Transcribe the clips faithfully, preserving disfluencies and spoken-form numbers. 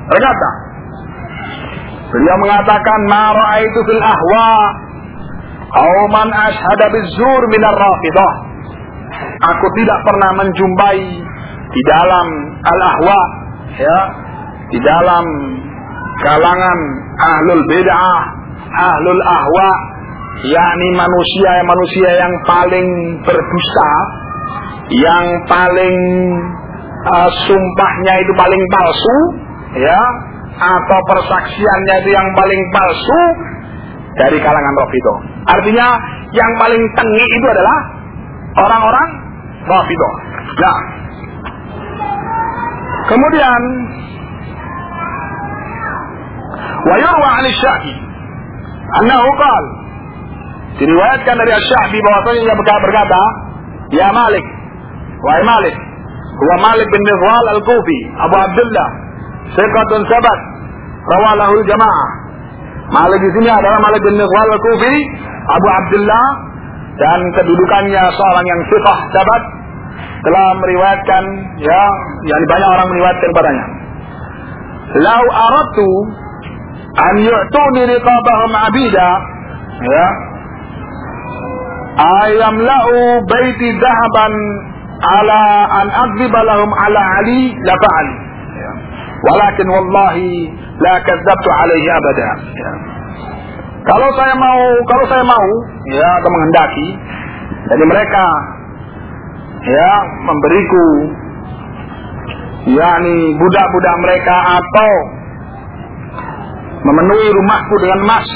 berkata, beliau mengatakan, ma ra'aitu fil ahwa aw man ashhada bizzur minar Rafidah. Aku tidak pernah menjumpai di dalam al-ahwa, ya, di dalam kalangan ahlul bid'ah, ahlul ahwa, yakni manusia-manusia yang paling berdusta, yang paling uh, sumpahnya itu paling palsu, ya, atau persaksiannya itu yang paling palsu dari kalangan Rafidah. Artinya yang paling tengik itu adalah orang-orang Rafidah. Nah, kemudian wa yurwa 'an asy-Sya'bi annahu qala, diriwayatkan dari Asy-Sya'bi bahwasanya dia berkata, ya Malik, wahai Malik, huwa Malik bin Mizwal al-Kufi, Abu Abdullah, thiqatun sabat, rawalahu al-jamaah. Malik di sini adalah Malik bin Mizwal al-Kufi, Abu Abdullah, dan kedudukannya seorang yang thiqah sabat, telah meriwayatkan, ya, yang banyak orang meriwayatkan padanya. Lau aradtu an yu'tuni riqabahum abida, ya, ayamla'u baiti dhahaban ala an adriba lahum ala ali la fa'al, ya. Walakin wallahi la kadzabtu alaihi abada, ya. Kalau saya mau, kalau saya mau, ya, atau menghendaki dari mereka, ya, memberiku, yakni budak-budak mereka atau memenuhi rumahku dengan emas,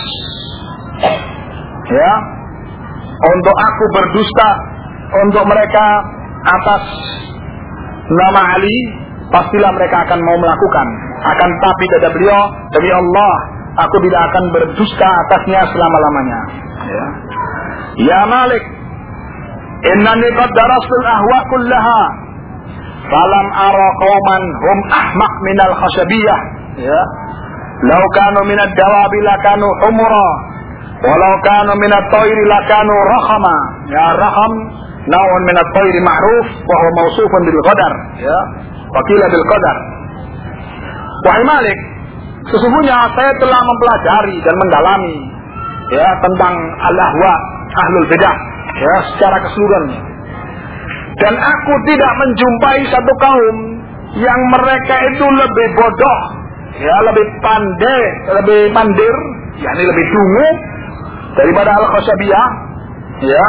ya, untuk aku berdusta untuk mereka atas nama Ali, pastilah mereka akan mau melakukan. Akan tapi kata beliau, demi Allah, aku tidak akan berdusta atasnya selama-lamanya. Ya, ya Malik, innani qad darasul ahwa kullaha falam ara qauman hum ahmaq minal khashabiyah, ya, law kanu minad dawabi lakanu humra walau kanu minat tayri lakanu rakhama, ya, rakham naun minat tayri ma'ruf wa huwa mawsufun bil qadar, ya, wakila bil qadar. Wahai Malik, sesungguhnya saya telah mempelajari dan mendalami, ya, tentang al-ahwa, ahlul bidah, ya, secara keseluruhannya, dan aku tidak menjumpai satu kaum yang mereka itu lebih bodoh, ya, lebih pandai, lebih mandir, yakni lebih dungu daripada al-khashabiyah, ya.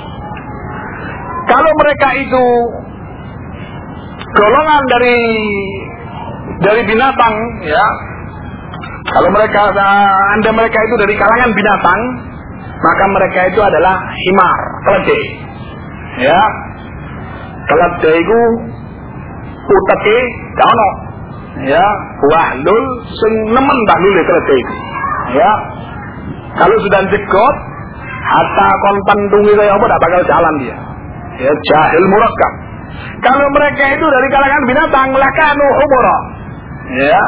Kalau mereka itu golongan dari dari binatang, ya, kalau mereka anda mereka itu dari kalangan binatang, maka mereka itu adalah himar, keledai, ya. Keledai itu uteke dono, ya, wahlul sing nemen bahlule keledai itu, ya. Kalau sudah jegot, hatta kon pentungi saya apa tak bakal jalan dia, ya, jahil murakkab. Kalau mereka itu dari kalangan binatang, lakanu humura, ya.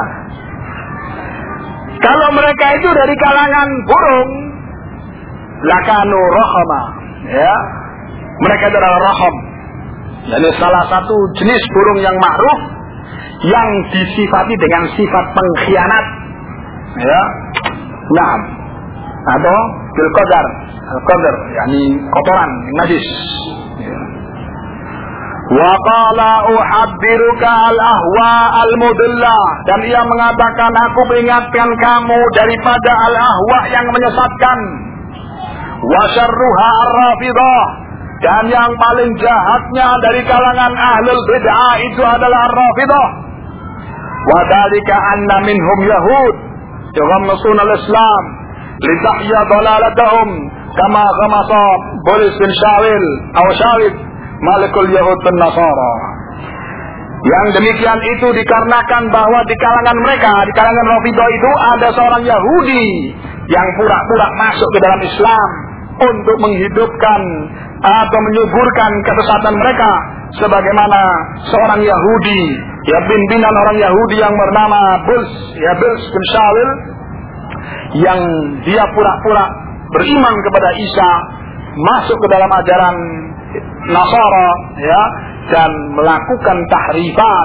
Kalau mereka itu dari kalangan burung, lakanu rahama, ya, mereka itu adalah raham, jadi salah satu jenis burung yang ma'ruf yang disifati dengan sifat pengkhianat, ya. Nah, atau bil qadar, al-qadar, yakni kotoran, najis, ya. Wa qala uhaddiruka al-ahwa al-mudillah, dan ia mengatakan, aku peringatkan kamu daripada al-ahwa yang menyesatkan. Wa syarruha ar-rafidah, dan yang paling jahatnya dari kalangan ahlul bid'ah itu adalah ar-rafidah. Wa dzalika anna minhum yahud yaghammasuna al-islam litahya dalalatahum kama ghamasa Boris bin Shawil atau Shawid Malikul Yahud bin Nasara. Yang demikian itu dikarenakan bahwa di kalangan mereka, di kalangan Rafidah itu ada seorang Yahudi yang pura-pura masuk ke dalam Islam untuk menghidupkan atau menyuburkan kesesatan mereka, sebagaimana seorang Yahudi, ya, pimpinan orang Yahudi yang bernama Buls, ya, Buls bin Shawil, yang dia pura-pura beriman kepada Isa, masuk ke dalam ajaran Nasara, ya, dan melakukan tahrifat,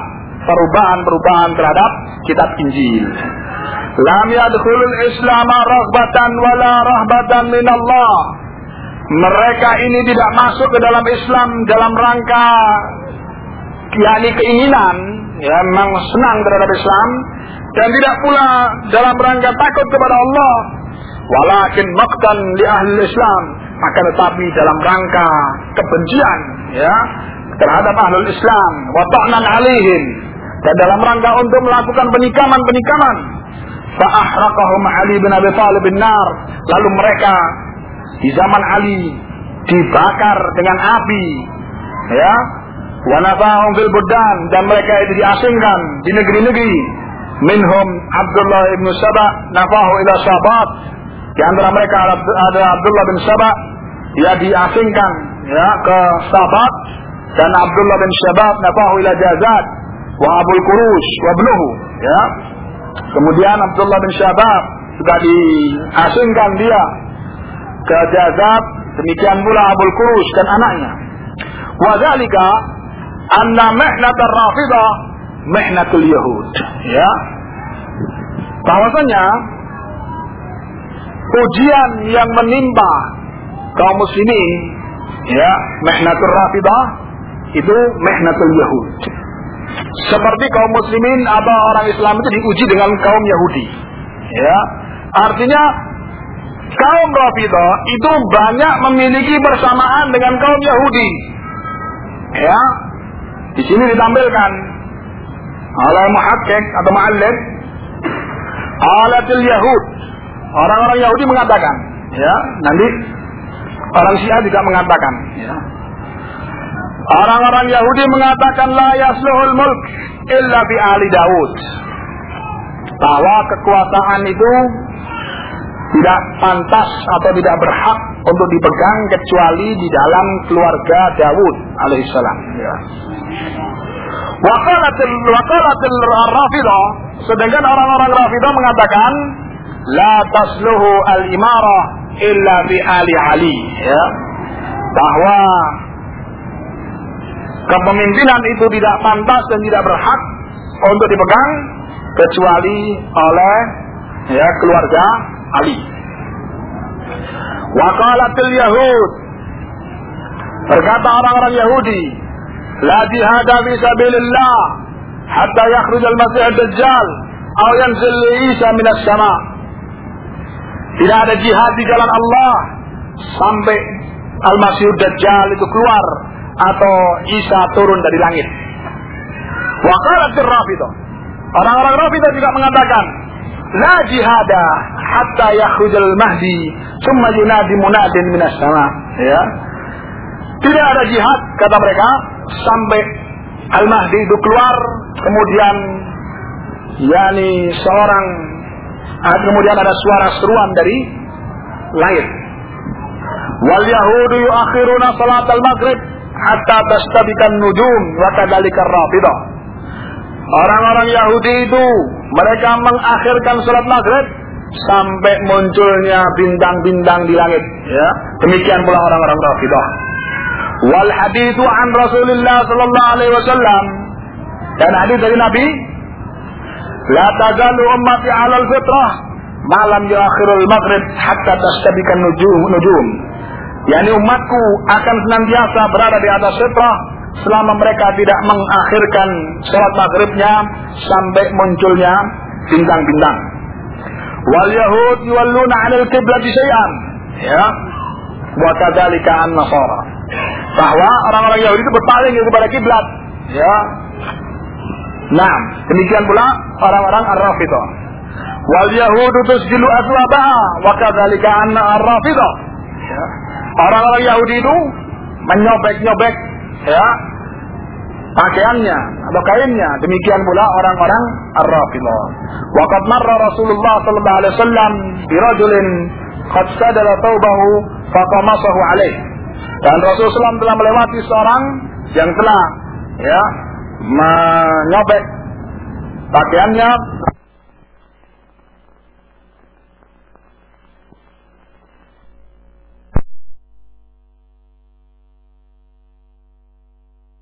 perubahan-perubahan terhadap kitab Injil. Lam yadkhulul Islam raghbatan wala rahbatan min Allah. Mereka ini tidak masuk ke dalam Islam dalam rangka yakni keinginan, ya, memang senang terhadap Islam, dan tidak pula dalam rangka takut kepada Allah. Walakin maqtan li ahli Islam, maka tetapi dalam rangka kebencian, ya, terhadap ahlul Islam, wa ta'nan alaihim, dan dalam rangka untuk melakukan penikaman-penikaman. Fa ahraqahum Ali bin Abi Thalib bin nar, lalu mereka di zaman Ali dibakar dengan api, ya, wa nafahum fil buddan, dan mereka itu diasingkan di negeri-negeri. Minhum Abdullah bin Saba nafahu ila Sabat, di antara mereka ada Abdullah bin Saba, dia diasingkan, ya, ke Sabat, dan Abdullah bin Shabab nafahu ila Jazad wa Abul Qurush wa ibnuhu, ya. Kemudian Abdullah bin Shabab juga diasingkan dia ke Jazad, demikian pula Abul Qurush dan anaknya. Wa dzalika anna mihnatar Rafidah mihnatul Yahud, ya. Bahwasanya ujian yang menimpa kaum muslimin, ya, mihnatul Rafidah itu mihnatul Yahud. Seperti kaum muslimin atau orang Islam itu diuji dengan kaum Yahudi, ya. Artinya kaum Rafidah itu banyak memiliki persamaan dengan kaum Yahudi, ya. Di sini ditampilkan oleh muhakkik atau mu'allif, alatil Yahud, orang-orang Yahudi mengatakan, ya, nanti orang Syiah juga mengatakan, ya, orang-orang Yahudi mengatakan la yasluhul mulk illa bi ali Daud, bahwa kekuasaan itu tidak pantas atau tidak berhak untuk dipegang kecuali di dalam keluarga Daud alaihissalam, ya. Waqalatil waqalatil Rafidah, sedangkan orang-orang Rafidah mengatakan la tasluhu al-imarah illa bi ali Ali, ya, bahwa kepemimpinan itu tidak pantas dan tidak berhak untuk dipegang kecuali oleh, ya, keluarga Ali. Waqalatil Yahud, berkata orang-orang Yahudi, la jihada fi sabilillah hatta yakhruj al-masih ad-dajjal aw yanzil Isa minas sama. Tidak ada jihad di jalan Allah sampai al-masih ad-dajjal itu keluar atau Isa turun dari langit. Wa qalatir Rafidah, orang-orang Rafidah juga mengatakan la jihada hatta yakhrujal mahdi thumma yunadi munadin minas sama, ya. Tidak ada jihad, kata mereka, sampai al-mahdi itu keluar, kemudian yakni seorang kemudian ada suara seruan dari langit. Wal yahudu yuakhiruna salat al-maghrib hatta tastabikan nujum wa kadzalika ar-Rafidah. Orang-orang Yahudi itu mereka mengakhirkan salat maghrib sampai munculnya bintang-bintang di langit, ya. Demikian pula orang-orang Rafidah. Wal haditsu an Rasulillah sallallahu alaihi wasallam, dan hadis dari Nabi, la tazalu ummati 'alal fitrah ma lam yuakhirul maghrib hatta tastabikan nujum nujum. Yani umatku akan senantiasa berada di atas fitrah selama mereka tidak mengakhirkan salat maghribnya sampai munculnya bintang-bintang. Wal yahud yuwalluna 'anil qiblati syai'an, ya, wa kadzalika an-nasara, bahwa orang-orang Yahudi itu berpaling kepada kiblat, ya. Nah, demikian pula orang-orang Ar-Rafidah. Wal yahudu tusjilu aswabaha wa kadzalika an-Rafidah, ya. Orang-orang Yahudi itu menyobek-nyobek, ya, pakaiannya atau kainnya, demikian pula orang-orang Ar-Rafidah. Wa qad marra Rasulullah sallallahu alaihi wasallam bi rajulin qad sadala thawbahu fa qamasahu alaihi. Dan Rasulullah sallallahu alaihi wasallam telah melewati seorang yang telah, ya, menyobek pakaiannya